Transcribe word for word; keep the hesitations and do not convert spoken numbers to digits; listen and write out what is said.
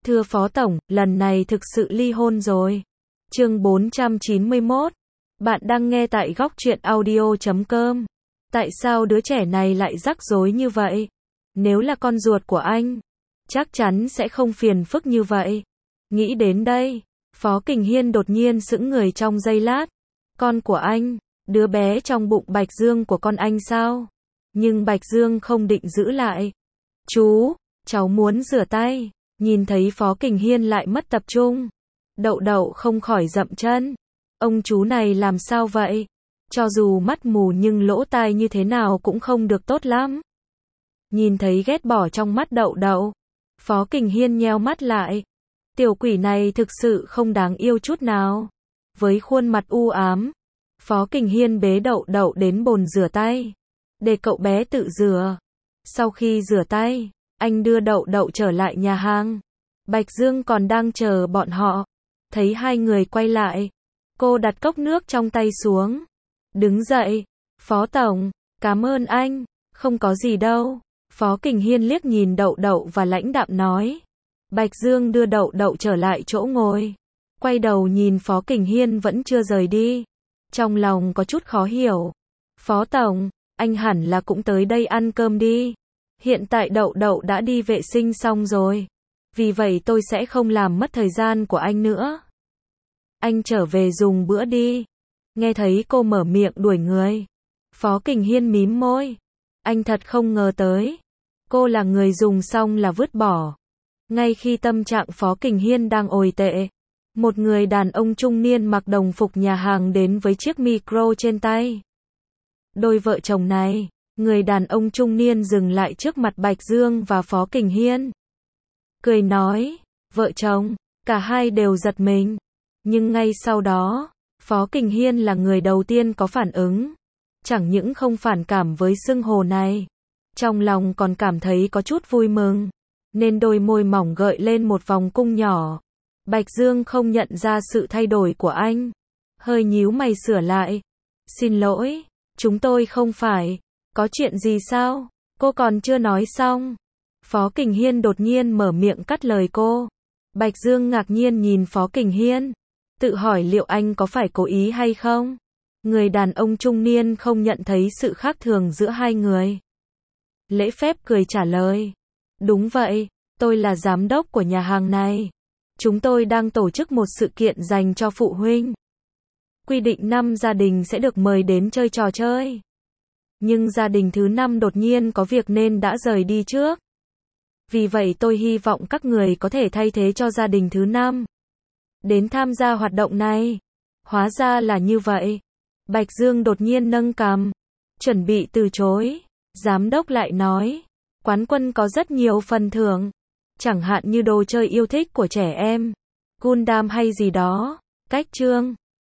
Thưa Phó Tổng, lần này thực sự ly hôn rồi. Chương bốn trăm chín mươi mốt. Bạn đang nghe tại góc truyện audio chấm com. Tại sao đứa trẻ này lại rắc rối như vậy? Nếu là con ruột của anh, chắc chắn sẽ không phiền phức như vậy. Nghĩ đến đây, Phó Kình Hiên đột nhiên sững người trong giây lát. Con của anh, đứa bé trong bụng Bạch Dương của con anh sao? Nhưng Bạch Dương không định giữ lại. Chú, cháu muốn rửa tay. Nhìn thấy Phó Kình Hiên lại mất tập trung, Đậu Đậu không khỏi dậm chân. Ông chú này làm sao vậy? Cho dù mắt mù nhưng lỗ tai như thế nào cũng không được tốt lắm. Nhìn thấy ghét bỏ trong mắt Đậu Đậu, Phó Kình Hiên nheo mắt lại. Tiểu quỷ này thực sự không đáng yêu chút nào. Với khuôn mặt u ám, Phó Kình Hiên bế Đậu Đậu đến bồn rửa tay, để cậu bé tự rửa. Sau khi rửa tay, anh đưa Đậu Đậu trở lại nhà hàng. Bạch Dương còn đang chờ bọn họ. Thấy hai người quay lại, cô đặt cốc nước trong tay xuống. Đứng dậy. Phó Tổng, cảm ơn anh. Không có gì đâu. Phó Kình Hiên liếc nhìn Đậu Đậu và lãnh đạm nói. Bạch Dương đưa Đậu Đậu trở lại chỗ ngồi. Quay đầu nhìn Phó Kình Hiên vẫn chưa rời đi. Trong lòng có chút khó hiểu. Phó Tổng, anh hẳn là cũng tới đây ăn cơm đi. Hiện tại Đậu Đậu đã đi vệ sinh xong rồi. Vì vậy tôi sẽ không làm mất thời gian của anh nữa. Anh trở về dùng bữa đi. Nghe thấy cô mở miệng đuổi người, Phó Kình Hiên mím môi. Anh thật không ngờ tới. Cô là người dùng xong là vứt bỏ. Ngay khi tâm trạng Phó Kình Hiên đang tồi tệ, một người đàn ông trung niên mặc đồng phục nhà hàng đến với chiếc micro trên tay. Đôi vợ chồng này, người đàn ông trung niên dừng lại trước mặt Bạch Dương và Phó Kình Hiên. Cười nói, vợ chồng, cả hai đều giật mình. Nhưng ngay sau đó, Phó Kình Hiên là người đầu tiên có phản ứng. Chẳng những không phản cảm với xưng hô này, trong lòng còn cảm thấy có chút vui mừng, nên đôi môi mỏng gợi lên một vòng cung nhỏ. Bạch Dương không nhận ra sự thay đổi của anh, hơi nhíu mày sửa lại. Xin lỗi, chúng tôi không phải. Có chuyện gì sao? Cô còn chưa nói xong. Phó Kình Hiên đột nhiên mở miệng cắt lời cô. Bạch Dương ngạc nhiên nhìn Phó Kình Hiên, tự hỏi liệu anh có phải cố ý hay không? Người đàn ông trung niên không nhận thấy sự khác thường giữa hai người. Lễ phép cười trả lời. Đúng vậy, tôi là giám đốc của nhà hàng này. Chúng tôi đang tổ chức một sự kiện dành cho phụ huynh. Quy định năm gia đình sẽ được mời đến chơi trò chơi. Nhưng gia đình thứ năm đột nhiên có việc nên đã rời đi trước. Vì vậy tôi hy vọng các người có thể thay thế cho gia đình thứ năm đến tham gia hoạt động này. Hóa ra là như vậy. Bạch Dương đột nhiên nâng cằm, chuẩn bị từ chối. Giám đốc lại nói, quán quân có rất nhiều phần thưởng, chẳng hạn như đồ chơi yêu thích của trẻ em, Gundam hay gì đó. Cách chương